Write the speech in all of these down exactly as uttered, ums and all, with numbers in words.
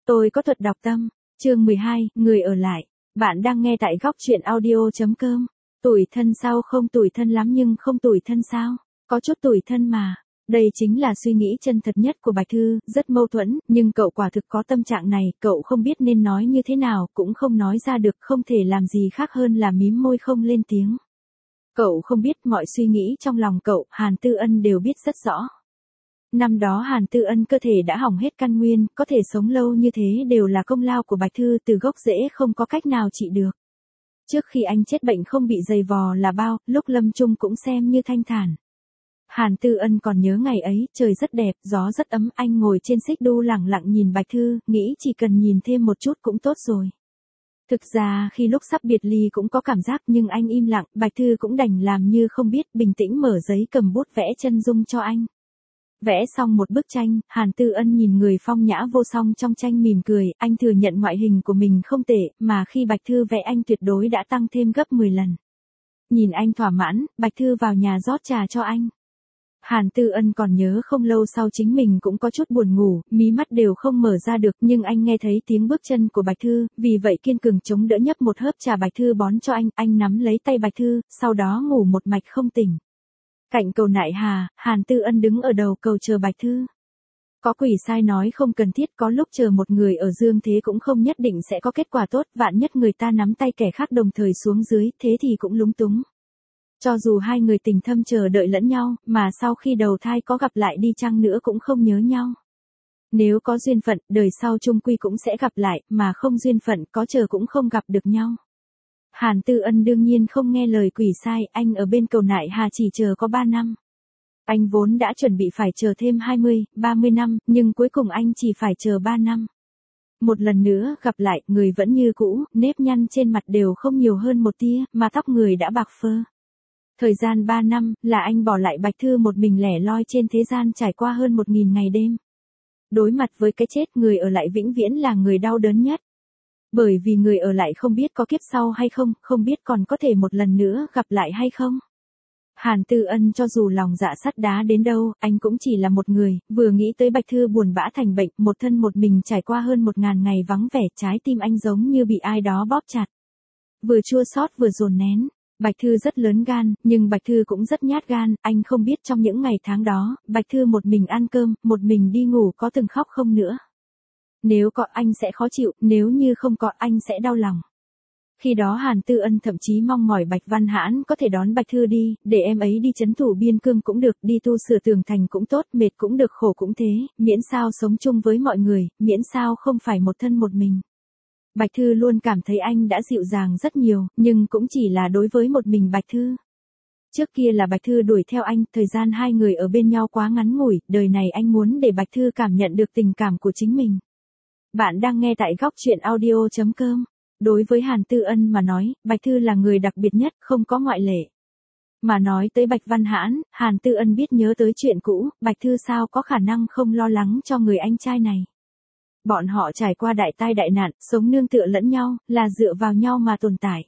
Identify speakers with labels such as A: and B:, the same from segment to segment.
A: Tôi có thuật đọc tâm. Chương mười hai, người ở lại. Bạn đang nghe tại góc truyện audio.com. Tủi thân sao? Không tủi thân lắm nhưng không tủi thân sao? Có chút tủi thân mà. Đây chính là suy nghĩ chân thật nhất của Bạch Thư, rất mâu thuẫn, nhưng cậu quả thực có tâm trạng này, cậu không biết nên nói như thế nào, cũng không nói ra được, không thể làm gì khác hơn là mím môi không lên tiếng. Cậu không biết mọi suy nghĩ trong lòng cậu, Hàn Tư Ân đều biết rất rõ. Năm đó Hàn Tư Ân cơ thể đã hỏng hết căn nguyên, có thể sống lâu như thế đều là công lao của Bạch Thư, từ gốc rễ không có cách nào trị được. Trước khi anh chết bệnh không bị dày vò là bao, lúc lâm chung cũng xem như thanh thản. Hàn Tư Ân còn nhớ ngày ấy, trời rất đẹp, gió rất ấm, anh ngồi trên xích đu lẳng lặng nhìn Bạch Thư, nghĩ chỉ cần nhìn thêm một chút cũng tốt rồi. Thực ra khi lúc sắp biệt ly cũng có cảm giác nhưng anh im lặng, Bạch Thư cũng đành làm như không biết, bình tĩnh mở giấy cầm bút vẽ chân dung cho anh. Vẽ xong một bức tranh, Hàn Tư Ân nhìn người phong nhã vô song trong tranh mỉm cười, anh thừa nhận ngoại hình của mình không tệ, mà khi Bạch Thư vẽ anh tuyệt đối đã tăng thêm gấp mười lần. Nhìn anh thỏa mãn, Bạch Thư vào nhà rót trà cho anh. Hàn Tư Ân còn nhớ không lâu sau chính mình cũng có chút buồn ngủ, mí mắt đều không mở ra được, nhưng anh nghe thấy tiếng bước chân của Bạch Thư, vì vậy kiên cường chống đỡ nhấp một hớp trà Bạch Thư bón cho anh, anh nắm lấy tay Bạch Thư, sau đó ngủ một mạch không tỉnh. Cạnh cầu Nại Hà, Hàn Tư Ân đứng ở đầu cầu chờ Bạch Thư. Có quỷ sai nói không cần thiết, có lúc chờ một người ở dương thế cũng không nhất định sẽ có kết quả tốt, vạn nhất người ta nắm tay kẻ khác đồng thời xuống dưới, thế thì cũng lúng túng. Cho dù hai người tình thâm chờ đợi lẫn nhau, mà sau khi đầu thai có gặp lại đi chăng nữa cũng không nhớ nhau. Nếu có duyên phận, đời sau chung quy cũng sẽ gặp lại, mà không duyên phận, có chờ cũng không gặp được nhau. Hàn Tư Ân đương nhiên không nghe lời quỷ sai, anh ở bên cầu Nại Hà chỉ chờ có ba năm. Anh vốn đã chuẩn bị phải chờ thêm hai mươi, ba mươi năm, nhưng cuối cùng anh chỉ phải chờ ba năm. Một lần nữa gặp lại, người vẫn như cũ, nếp nhăn trên mặt đều không nhiều hơn một tia, mà tóc người đã bạc phơ. Thời gian ba năm, là anh bỏ lại Bạch Thư một mình lẻ loi trên thế gian trải qua hơn một nghìn ngày đêm. Đối mặt với cái chết, người ở lại vĩnh viễn là người đau đớn nhất. Bởi vì người ở lại không biết có kiếp sau hay không, không biết còn có thể một lần nữa gặp lại hay không. Hàn Tư Ân cho dù lòng dạ sắt đá đến đâu, anh cũng chỉ là một người, vừa nghĩ tới Bạch Thư buồn bã thành bệnh, một thân một mình trải qua hơn một ngàn ngày vắng vẻ, trái tim anh giống như bị ai đó bóp chặt. Vừa chua xót vừa dồn nén. Bạch Thư rất lớn gan, nhưng Bạch Thư cũng rất nhát gan, anh không biết trong những ngày tháng đó, Bạch Thư một mình ăn cơm, một mình đi ngủ có từng khóc không nữa. Nếu có anh sẽ khó chịu, nếu như không có anh sẽ đau lòng. Khi đó Hàn Tư Ân thậm chí mong mỏi Bạch Văn Hãn có thể đón Bạch Thư đi, để em ấy đi trấn thủ biên cương cũng được, đi tu sửa tường thành cũng tốt, mệt cũng được khổ cũng thế, miễn sao sống chung với mọi người, miễn sao không phải một thân một mình. Bạch Thư luôn cảm thấy anh đã dịu dàng rất nhiều, nhưng cũng chỉ là đối với một mình Bạch Thư. Trước kia là Bạch Thư đuổi theo anh, thời gian hai người ở bên nhau quá ngắn ngủi, đời này anh muốn để Bạch Thư cảm nhận được tình cảm của chính mình. Bạn đang nghe tại góc truyện audio.com. Đối với Hàn Tư Ân mà nói, Bạch Thư là người đặc biệt nhất, không có ngoại lệ. Mà nói tới Bạch Văn Hãn, Hàn Tư Ân biết nhớ tới chuyện cũ, Bạch Thư sao có khả năng không lo lắng cho người anh trai này. Bọn họ trải qua đại tai đại nạn, sống nương tựa lẫn nhau, là dựa vào nhau mà tồn tại.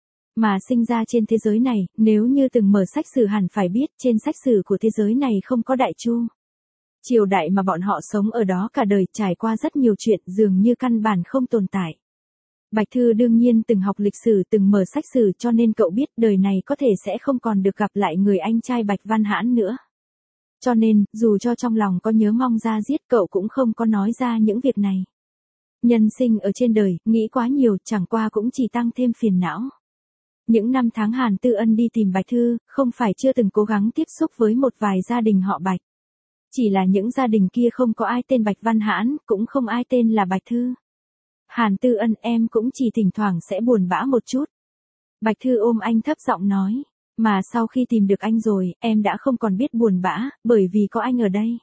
A: Mà sinh ra trên thế giới này, nếu như từng mở sách sử hẳn phải biết, trên sách sử của thế giới này không có Đại Chu. Triều đại mà bọn họ sống ở đó cả đời, trải qua rất nhiều chuyện, dường như căn bản không tồn tại. Bạch Thư đương nhiên từng học lịch sử, từng mở sách sử, cho nên cậu biết đời này có thể sẽ không còn được gặp lại người anh trai Bạch Văn Hãn nữa. Cho nên, dù cho trong lòng có nhớ mong ra giết, cậu cũng không có nói ra những việc này. Nhân sinh ở trên đời, nghĩ quá nhiều, chẳng qua cũng chỉ tăng thêm phiền não. Những năm tháng Hàn Tư Ân đi tìm Bạch Thư, không phải chưa từng cố gắng tiếp xúc với một vài gia đình họ Bạch. Chỉ là những gia đình kia không có ai tên Bạch Văn Hãn, cũng không ai tên là Bạch Thư. Hàn Tư Ân, em cũng chỉ thỉnh thoảng sẽ buồn bã một chút. Bạch Thư ôm anh thấp giọng nói. Mà sau khi tìm được anh rồi, em đã không còn biết buồn bã, bởi vì có anh ở đây.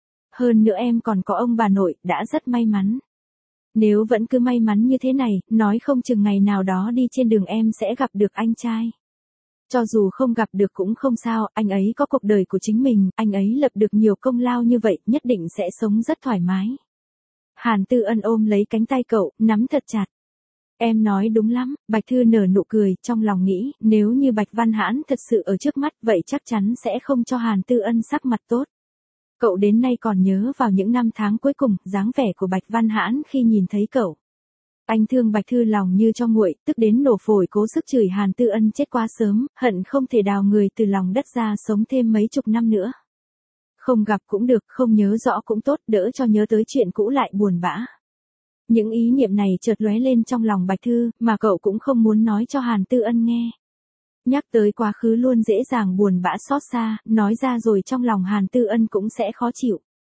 A: Hơn nữa em còn có ông bà nội, đã rất may mắn. Nếu vẫn cứ may mắn như thế này, nói không chừng ngày nào đó đi trên đường em sẽ gặp được anh trai. Cho dù không gặp được cũng không sao, anh ấy có cuộc đời của chính mình, anh ấy lập được nhiều công lao như vậy, nhất định sẽ sống rất thoải mái. Hàn Tư Ân ôm lấy cánh tay cậu, nắm thật chặt. Em nói đúng lắm, Bạch Thư nở nụ cười, trong lòng nghĩ, nếu như Bạch Văn Hãn thật sự ở trước mắt, vậy chắc chắn sẽ không cho Hàn Tư Ân sắc mặt tốt. Cậu đến nay còn nhớ vào những năm tháng cuối cùng, dáng vẻ của Bạch Văn Hãn khi nhìn thấy cậu. Anh thương Bạch Thư lòng như cho nguội, tức đến nổ phổi cố sức chửi Hàn Tư Ân chết quá sớm, hận không thể đào người từ lòng đất ra sống thêm mấy chục năm nữa. Không gặp cũng được, không nhớ rõ cũng tốt, đỡ cho nhớ tới chuyện cũ lại buồn bã. Những ý niệm này chợt lóe lên trong lòng Bạch Thư, mà cậu cũng không muốn nói cho Hàn Tư Ân nghe. Nhắc tới quá khứ luôn dễ dàng buồn bã xót xa, nói ra rồi trong lòng Hàn Tư Ân cũng sẽ khó chịu.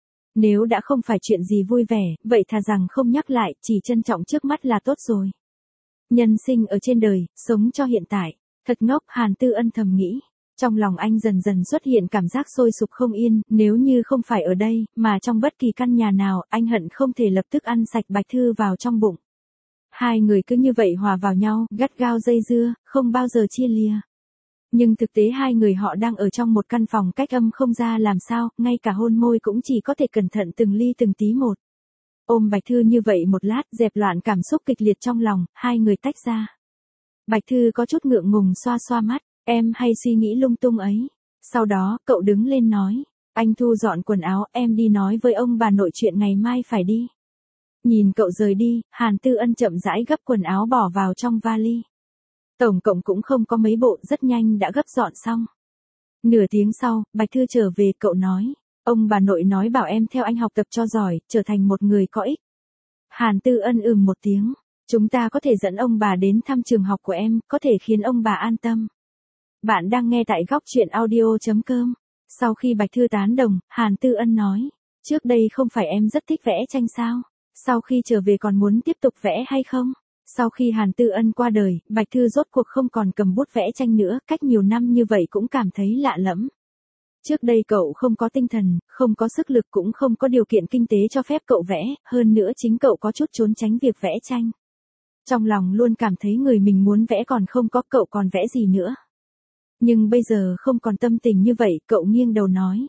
A: Nếu đã không phải chuyện gì vui vẻ, vậy thà rằng không nhắc lại, chỉ trân trọng trước mắt là tốt rồi. Nhân sinh ở trên đời, sống cho hiện tại. Thật ngốc, Hàn Tư Ân thầm nghĩ. Trong lòng anh dần dần xuất hiện cảm giác sôi sục không yên, nếu như không phải ở đây, mà trong bất kỳ căn nhà nào, anh hận không thể lập tức ăn sạch Bạch Thư vào trong bụng. Hai người cứ như vậy hòa vào nhau, gắt gao dây dưa, không bao giờ chia lìa. Nhưng thực tế hai người họ đang ở trong một căn phòng cách âm không ra làm sao, ngay cả hôn môi cũng chỉ có thể cẩn thận từng ly từng tí một. Ôm Bạch Thư như vậy một lát, dẹp loạn cảm xúc kịch liệt trong lòng, hai người tách ra. Bạch Thư có chút ngượng ngùng xoa xoa mắt, em hay suy nghĩ lung tung ấy. Sau đó, cậu đứng lên nói, anh thu dọn quần áo, em đi nói với ông bà nội chuyện ngày mai phải đi. Nhìn cậu rời đi, Hàn Tư Ân chậm rãi gấp quần áo bỏ vào trong vali. Tổng cộng cũng không có mấy bộ, rất nhanh đã gấp dọn xong. Nửa tiếng sau, Bạch Thư trở về, cậu nói, ông bà nội nói bảo em theo anh học tập cho giỏi, trở thành một người có ích. Hàn Tư Ân ừm một tiếng, chúng ta có thể dẫn ông bà đến thăm trường học của em, có thể khiến ông bà an tâm. Bạn đang nghe tại góc truyện audio chấm com. Sau khi Bạch Thư tán đồng, Hàn Tư Ân nói, trước đây không phải em rất thích vẽ tranh sao? Sau khi trở về còn muốn tiếp tục vẽ hay không? Sau khi Hàn Tư Ân qua đời, Bạch Thư rốt cuộc không còn cầm bút vẽ tranh nữa, cách nhiều năm như vậy cũng cảm thấy lạ lẫm. Trước đây cậu không có tinh thần, không có sức lực cũng không có điều kiện kinh tế cho phép cậu vẽ, hơn nữa chính cậu có chút trốn tránh việc vẽ tranh. Trong lòng luôn cảm thấy người mình muốn vẽ còn không có, cậu còn vẽ gì nữa. Nhưng bây giờ không còn tâm tình như vậy, cậu nghiêng đầu nói.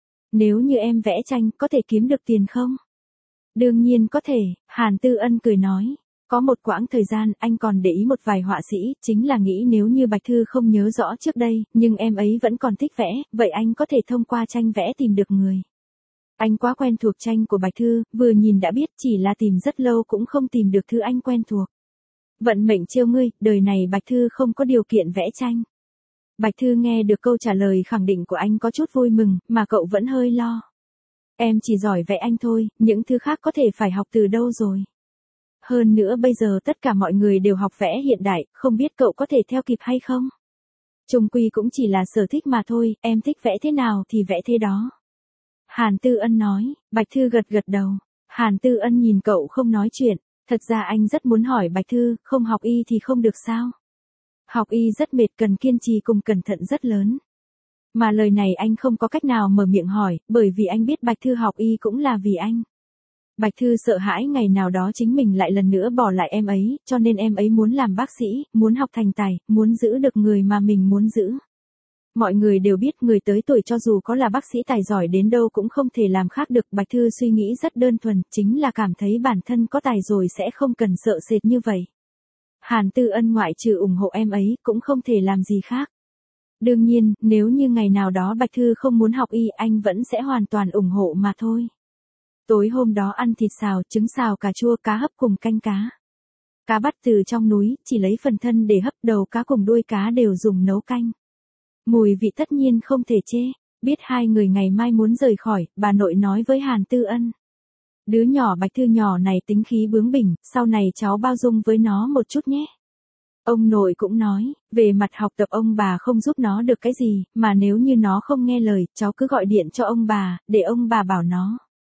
A: Nếu như em vẽ tranh, có thể kiếm được tiền không? Đương nhiên có thể, Hàn Tư Ân cười nói. Có một quãng thời gian anh còn để ý một vài họa sĩ, chính là nghĩ nếu như Bạch Thư không nhớ rõ trước đây, nhưng em ấy vẫn còn thích vẽ, vậy anh có thể thông qua tranh vẽ tìm được người. Anh quá quen thuộc tranh của Bạch Thư, vừa nhìn đã biết, chỉ là tìm rất lâu cũng không tìm được thứ anh quen thuộc. Vận mệnh trêu ngươi, đời này Bạch Thư không có điều kiện vẽ tranh. Bạch Thư nghe được câu trả lời khẳng định của anh có chút vui mừng, mà cậu vẫn hơi lo. Em chỉ giỏi vẽ anh thôi, những thứ khác có thể phải học từ đâu rồi. Hơn nữa bây giờ tất cả mọi người đều học vẽ hiện đại, không biết cậu có thể theo kịp hay không? Chung quy cũng chỉ là sở thích mà thôi, em thích vẽ thế nào thì vẽ thế đó. Hàn Tư Ân nói, Bạch Thư gật gật đầu. Hàn Tư Ân nhìn cậu không nói chuyện, thật ra anh rất muốn hỏi Bạch Thư, không học y thì không được sao? Học y rất mệt, cần kiên trì cùng cẩn thận rất lớn. Mà lời này anh không có cách nào mở miệng hỏi, bởi vì anh biết Bạch Thư học y cũng là vì anh. Bạch Thư sợ hãi ngày nào đó chính mình lại lần nữa bỏ lại em ấy, cho nên em ấy muốn làm bác sĩ, muốn học thành tài, muốn giữ được người mà mình muốn giữ. Mọi người đều biết người tới tuổi cho dù có là bác sĩ tài giỏi đến đâu cũng không thể làm khác được. Bạch Thư suy nghĩ rất đơn thuần, chính là cảm thấy bản thân có tài rồi sẽ không cần sợ sệt như vậy. Hàn Tư Ân ngoại trừ ủng hộ em ấy, cũng không thể làm gì khác. Đương nhiên, nếu như ngày nào đó Bạch Thư không muốn học y, anh vẫn sẽ hoàn toàn ủng hộ mà thôi. Tối hôm đó ăn thịt xào, trứng xào cà chua, cá hấp cùng canh cá. Cá bắt từ trong núi, chỉ lấy phần thân để hấp, đầu cá cùng đuôi cá đều dùng nấu canh. Mùi vị tất nhiên không thể chê. Biết hai người ngày mai muốn rời khỏi, bà nội nói với Hàn Tư Ân. Đứa nhỏ Bạch Thư nhỏ này tính khí bướng bỉnh, sau này cháu bao dung với nó một chút nhé. Ông nội cũng nói, về mặt học tập ông bà không giúp nó được cái gì, mà nếu như nó không nghe lời, cháu cứ gọi điện cho ông bà, để ông bà bảo nó.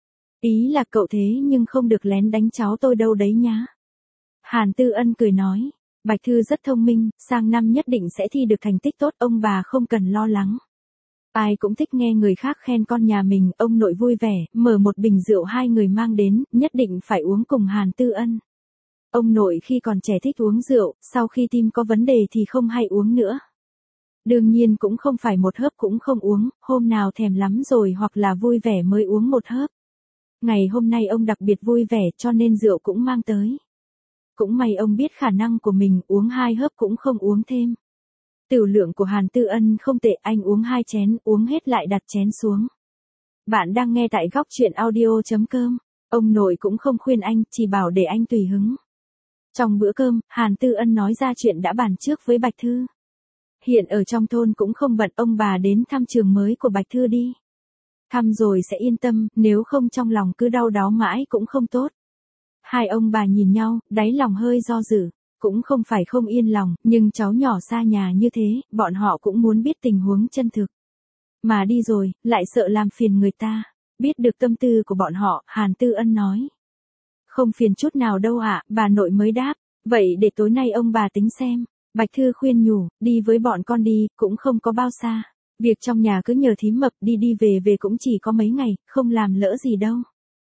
A: Ý là cậu thế nhưng không được lén đánh cháu tôi đâu đấy nhá. Hàn Tư Ân cười nói, Bạch Thư rất thông minh, sang năm nhất định sẽ thi được thành tích tốt, ông bà không cần lo lắng. Ai cũng thích nghe người khác khen con nhà mình, ông nội vui vẻ, mở một bình rượu hai người mang đến, nhất định phải uống cùng Hàn Tư Ân. Ông nội khi còn trẻ thích uống rượu, sau khi tim có vấn đề thì không hay uống nữa. Đương nhiên cũng không phải một hớp cũng không uống, hôm nào thèm lắm rồi hoặc là vui vẻ mới uống một hớp. Ngày hôm nay ông đặc biệt vui vẻ cho nên rượu cũng mang tới. Cũng may ông biết khả năng của mình, uống hai hớp cũng không uống thêm. Tửu lượng của Hàn Tư Ân không tệ, anh uống hai chén, uống hết lại đặt chén xuống. Bạn đang nghe tại góc chuyện audio.com. Ông nội cũng không khuyên anh, chỉ bảo để anh tùy hứng. Trong bữa cơm, Hàn Tư Ân nói ra chuyện đã bàn trước với Bạch Thư. Hiện ở trong thôn cũng không bận, ông bà đến thăm trường mới của Bạch Thư đi. Thăm rồi sẽ yên tâm, nếu không trong lòng cứ đau đáu mãi cũng không tốt. Hai ông bà nhìn nhau, đáy lòng hơi do dự. Cũng không phải không yên lòng, nhưng cháu nhỏ xa nhà như thế, bọn họ cũng muốn biết tình huống chân thực. Mà đi rồi, lại sợ làm phiền người ta. Biết được tâm tư của bọn họ, Hàn Tư Ân nói. Không phiền chút nào đâu ạ, bà nội mới đáp. Vậy để tối nay ông bà tính xem. Bạch Thư khuyên nhủ, đi với bọn con đi, cũng không có bao xa. Việc trong nhà cứ nhờ thím Mập đi đi về về cũng chỉ có mấy ngày, không làm lỡ gì đâu.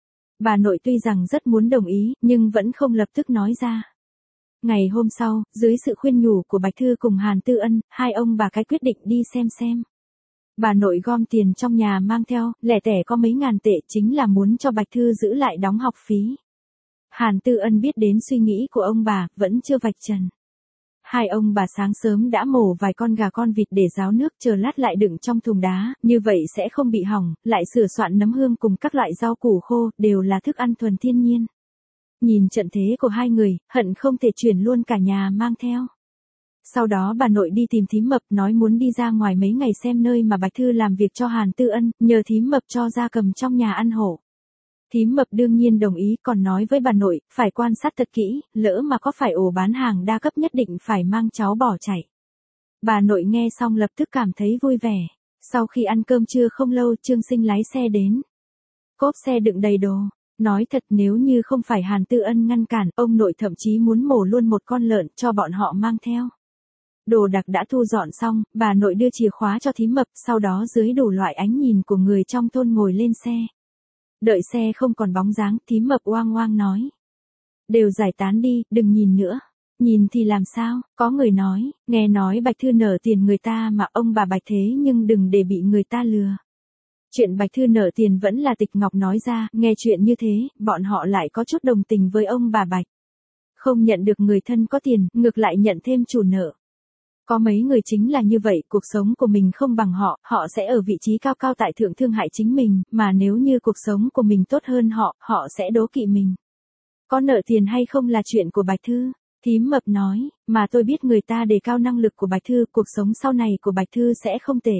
A: Bà nội tuy rằng rất muốn đồng ý, nhưng vẫn không lập tức nói ra. Ngày hôm sau, dưới sự khuyên nhủ của Bạch Thư cùng Hàn Tư Ân, hai ông bà cái quyết định đi xem xem. Bà nội gom tiền trong nhà mang theo, lẻ tẻ có mấy ngàn tệ, chính là muốn cho Bạch Thư giữ lại đóng học phí. Hàn Tư Ân biết đến suy nghĩ của ông bà, vẫn chưa vạch trần. Hai ông bà sáng sớm đã mổ vài con gà con vịt để ráo nước, chờ lát lại đựng trong thùng đá, như vậy sẽ không bị hỏng, lại sửa soạn nấm hương cùng các loại rau củ khô, đều là thức ăn thuần thiên nhiên. Nhìn trận thế của hai người, hận không thể chuyển luôn cả nhà mang theo. Sau đó bà nội đi tìm thím Mập, nói muốn đi ra ngoài mấy ngày xem nơi mà Bạch Thư làm việc cho Hàn Tư Ân, nhờ thím Mập cho gia cầm trong nhà ăn hộ. Thím Mập đương nhiên đồng ý, còn nói với bà nội, phải quan sát thật kỹ, lỡ mà có phải ổ bán hàng đa cấp nhất định phải mang cháu bỏ chạy. Bà nội nghe xong lập tức cảm thấy vui vẻ. Sau khi ăn cơm trưa không lâu, Trương Sinh lái xe đến. Cốp xe đựng đầy đồ. Nói thật, nếu như không phải Hàn Tư Ân ngăn cản, ông nội thậm chí muốn mổ luôn một con lợn cho bọn họ mang theo. Đồ đạc đã thu dọn xong, bà nội đưa chìa khóa cho thím Mập, sau đó dưới đủ loại ánh nhìn của người trong thôn ngồi lên xe. Đợi xe không còn bóng dáng, thím Mập oang oang nói. Đều giải tán đi, đừng nhìn nữa. Nhìn thì làm sao, có người nói, nghe nói Bạch Thư nợ tiền người ta mà ông bà Bạch thế nhưng đừng để bị người ta lừa. Chuyện Bạch Thư nợ tiền vẫn là Tịch Ngọc nói ra, nghe chuyện như thế, bọn họ lại có chút đồng tình với ông bà Bạch. Không nhận được người thân có tiền, ngược lại nhận thêm chủ nợ. Có mấy người chính là như vậy, cuộc sống của mình không bằng họ, họ sẽ ở vị trí cao cao tại thượng thương hại chính mình, mà nếu như cuộc sống của mình tốt hơn họ, họ sẽ đố kỵ mình. Có nợ tiền hay không là chuyện của Bạch Thư, thím Mập nói, mà tôi biết người ta đề cao năng lực của Bạch Thư, cuộc sống sau này của Bạch Thư sẽ không tệ.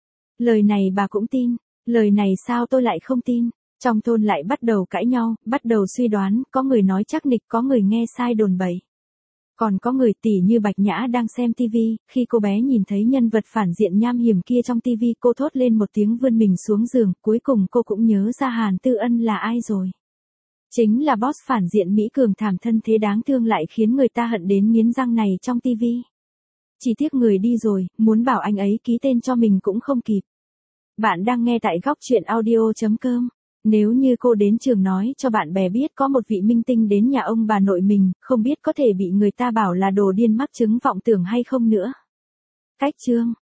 A: Lời này bà cũng tin, lời này sao tôi lại không tin. Trong thôn lại bắt đầu cãi nhau, bắt đầu suy đoán, có người nói chắc nịch, có người nghe sai đồn bậy. Còn có người tỉ như Bạch Nhã đang xem tivi, khi cô bé nhìn thấy nhân vật phản diện nham hiểm kia trong tivi, cô thốt lên một tiếng vươn mình xuống giường, cuối cùng cô cũng nhớ ra Hàn Tư Ân là ai rồi. Chính là boss phản diện Mỹ Cường thảm thân thế đáng thương lại khiến người ta hận đến nghiến răng này trong tivi. Chỉ tiếc người đi rồi, muốn bảo anh ấy ký tên cho mình cũng không kịp. Bạn đang nghe tại góc chuyện audio.com. Nếu như cô đến trường nói cho bạn bè biết có một vị minh tinh đến nhà ông bà nội mình, không biết có thể bị người ta bảo là đồ điên mắc chứng vọng tưởng hay không nữa. Cách chương